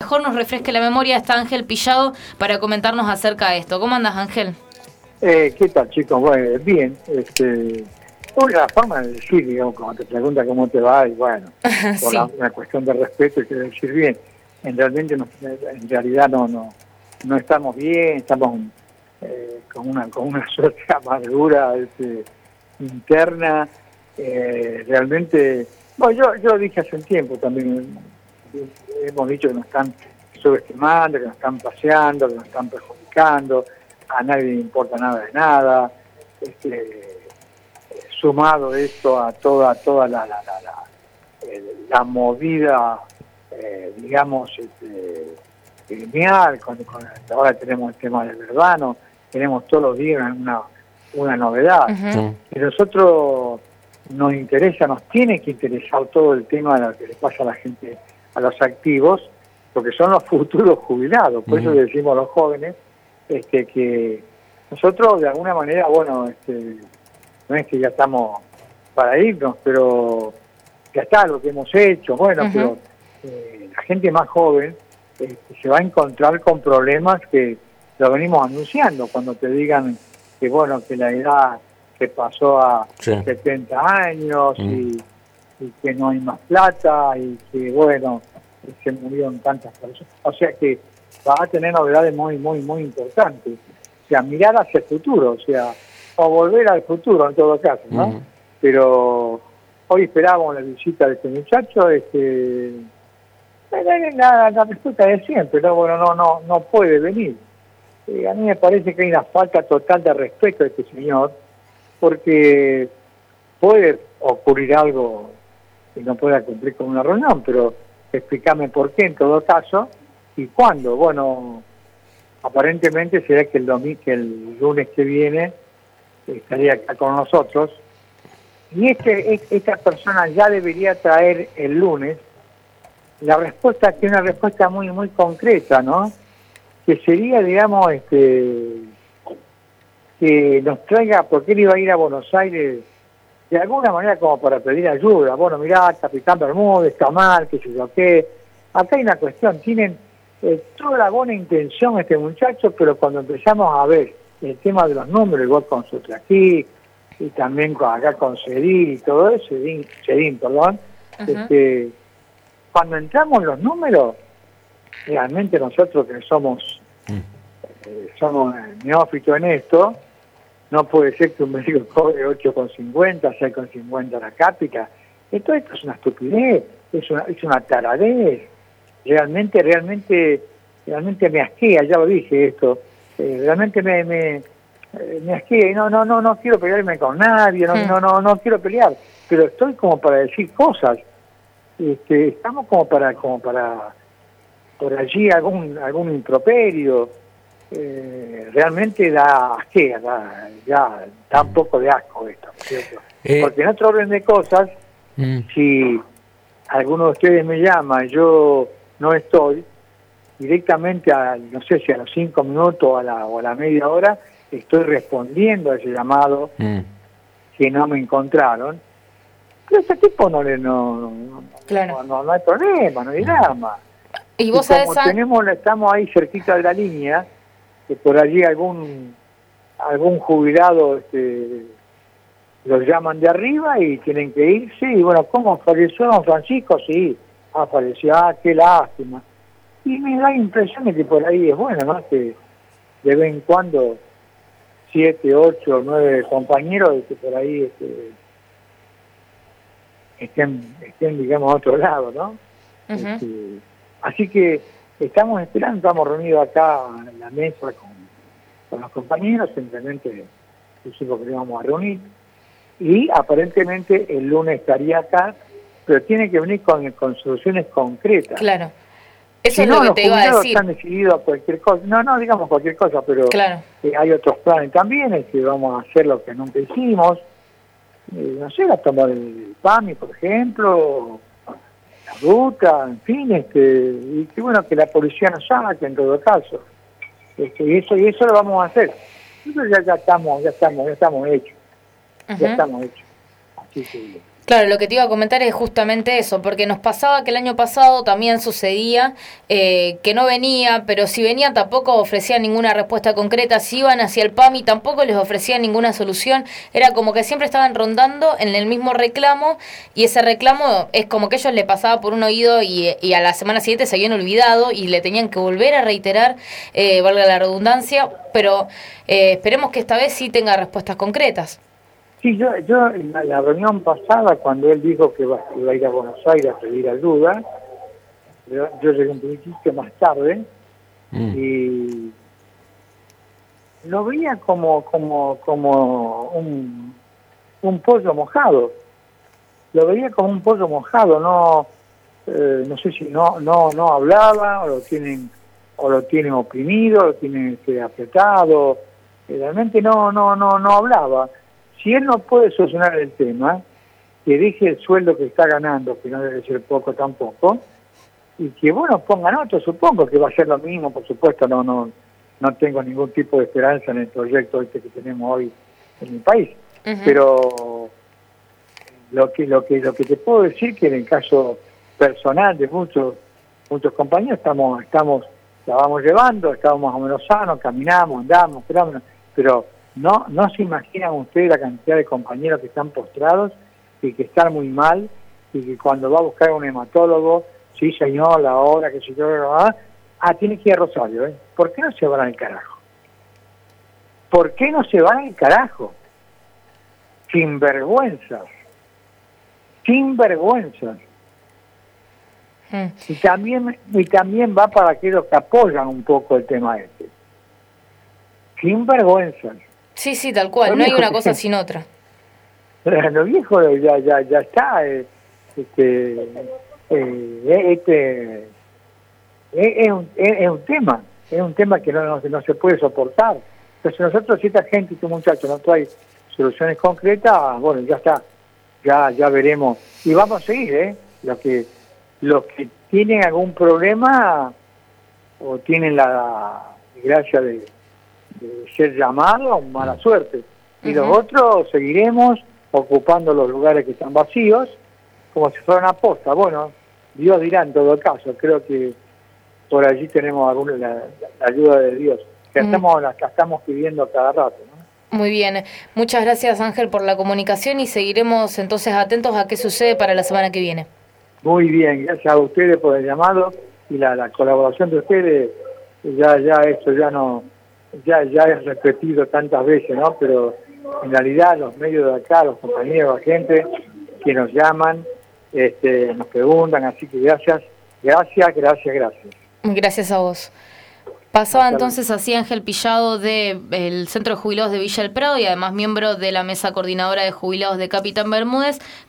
mejor nos refresque la memoria, está Ángel Pillado para comentarnos acerca de esto. ¿Cómo andas, Ángel? ¿Qué tal, chicos? Bueno, bien. Una forma de decir, digamos, cuando te pregunta cómo te va, y bueno, por Sí. una cuestión de respeto, quiero decir bien. En realidad no estamos bien, estamos con una suerte de amargura interna. Realmente, bueno, yo lo dije hace un tiempo también, hemos dicho que nos están subestimando, que nos están paseando, que nos están perjudicando, a nadie le importa nada de nada. Sumado esto a toda la movida, digamos, gremial, ahora tenemos el tema del Verdano, tenemos todos los días una novedad. Uh-huh. Y nosotros nos interesa, nos tiene que interesar todo el tema de lo que le pasa a la gente, a los activos, porque son los futuros jubilados. Por eso le decimos a los jóvenes que nosotros de alguna manera, bueno, no es que ya estamos para irnos, pero ya está lo que hemos hecho, bueno, uh-huh. Pero la gente más joven se va a encontrar con problemas que lo venimos anunciando, cuando te digan que bueno, que la edad que pasó a 70 años y que no hay más plata y que bueno, se murieron tantas personas. O sea que va a tener novedades muy importantes. O sea, mirar hacia el futuro, o sea, o volver al futuro en todo caso, ¿no? Uh-huh. Pero hoy esperábamos la visita de este muchacho, la respuesta es siempre, ¿no? Bueno, no puede venir. A mí me parece que hay una falta total de respeto a este señor, porque puede ocurrir algo que no pueda cumplir con una reunión, pero explícame por qué en todo caso y cuándo. Bueno, aparentemente será que el lunes que viene estaría acá con nosotros, y esta persona ya debería traer el lunes la respuesta, que es una respuesta muy concreta, ¿no? Que sería, digamos, que nos traiga, porque él iba a ir a Buenos Aires de alguna manera como para pedir ayuda. Bueno, mirá, Capitán Bermúdez, está mal, qué sé yo qué. Acá hay una cuestión, tienen toda la buena intención este muchacho, pero cuando empezamos a ver el tema de los números, igual con Sotraquí, y también acá con Cedín y todo eso, Cedín, perdón, uh-huh. Cuando entramos en los números, realmente nosotros que somos neófitos en esto, no puede ser que un médico cobre 8,50, 6,50 la cápita. Esto es una estupidez, es una taradez. Realmente me asquea, ya lo dije esto. Realmente me asquea y no quiero pelearme con nadie, no quiero pelear, pero estoy como para decir cosas. Estamos como para por allí algún improperio. Realmente da asquea, da un poco de asco esto, ¿cierto? Porque en otro orden de cosas, si alguno de ustedes me llama y yo no estoy, directamente no sé si a los 5 minutos o a la media hora, estoy respondiendo a ese llamado que no me encontraron. Pero ese tipo no hay problema, no hay drama. Y vos sabés, estamos ahí cerquita de la línea, que por allí algún jubilado los llaman de arriba y tienen que irse, y bueno, ¿cómo falleció don Francisco? Sí, falleció, qué lástima. Y me da la impresión de que por ahí es bueno, ¿no? Que de vez en cuando 7, 8, 9 compañeros que por ahí estén, digamos, a otro lado, ¿no? Uh-huh. Así que estamos esperando, estamos reunidos acá en la mesa con los compañeros, simplemente pusimos que nos íbamos a reunir, y aparentemente el lunes estaría acá, pero tiene que venir con soluciones concretas. Claro. Eso es lo que te iba a decir. Están decididos a cualquier cosa, no digamos cualquier cosa, pero claro. Hay otros planes también, que vamos a hacer lo que nunca hicimos, no sé, a tomar el PAMI, por ejemplo, la ruta, en fin, y que bueno, que la policía nos saque en todo caso. Y eso lo vamos a hacer. Eso ya estamos hechos. Uh-huh. Ya estamos hechos. Así que Claro, lo que te iba a comentar es justamente eso, porque nos pasaba que el año pasado también sucedía que no venía, pero si venían tampoco ofrecían ninguna respuesta concreta, si iban hacia el PAMI tampoco les ofrecían ninguna solución, era como que siempre estaban rondando en el mismo reclamo y ese reclamo es como que ellos le pasaba por un oído y a la semana siguiente se habían olvidado y le tenían que volver a reiterar, valga la redundancia, pero esperemos que esta vez sí tenga respuestas concretas. Sí, yo en la reunión pasada, cuando él dijo que iba a ir a Buenos Aires a pedir ayuda, yo llegué un poquitito más tarde y lo veía como un pollo mojado. Lo veía como un pollo mojado, no sé si no hablaba, o lo tienen oprimido, lo tienen apretado, realmente no hablaba. Si él no puede solucionar el tema, que deje el sueldo que está ganando, que no debe ser poco tampoco, y que bueno, pongan otro, supongo que va a ser lo mismo, por supuesto, no tengo ningún tipo de esperanza en el proyecto este que tenemos hoy en mi país. Uh-huh. Pero lo que te puedo decir que en el caso personal de muchos compañeros la vamos llevando, estamos más o menos sanos, caminamos, andamos, pero no se imaginan ustedes la cantidad de compañeros que están postrados y que están muy mal y que cuando va a buscar un hematólogo, sí señor, la hora que se tiene que ir a Rosario, ¿por qué no se van al carajo? ¿Por qué no se van al carajo? Sinvergüenzas. Y también va para aquellos que apoyan un poco el tema este. Sinvergüenzas. Sí, tal cual, no hay una cosa sin otra. Lo viejo ya está. Es un tema que no se puede soportar. Entonces nosotros, si esta gente, este muchacho no trae soluciones concretas, bueno, ya está, ya veremos. Y vamos a seguir, los que tienen algún problema o tienen la desgracia de ser llamados, mala suerte. Y los otros seguiremos ocupando los lugares que están vacíos, como si fueran aposta. Bueno, Dios dirá en todo caso, creo que por allí tenemos la ayuda de Dios, que estamos pidiendo cada rato, ¿no? Muy bien, muchas gracias Ángel por la comunicación y seguiremos entonces atentos a qué sucede para la semana que viene. Muy bien, gracias a ustedes por el llamado y la colaboración de ustedes. Ya esto ya es repetido tantas veces, ¿no? Pero en realidad los medios de acá, los compañeros, la gente que nos llaman, nos preguntan, así que gracias. Gracias a vos. Pasaba entonces así Ángel Pillado del Centro de Jubilados de Villa El Prado y además miembro de la Mesa Coordinadora de Jubilados de Capitán Bermúdez.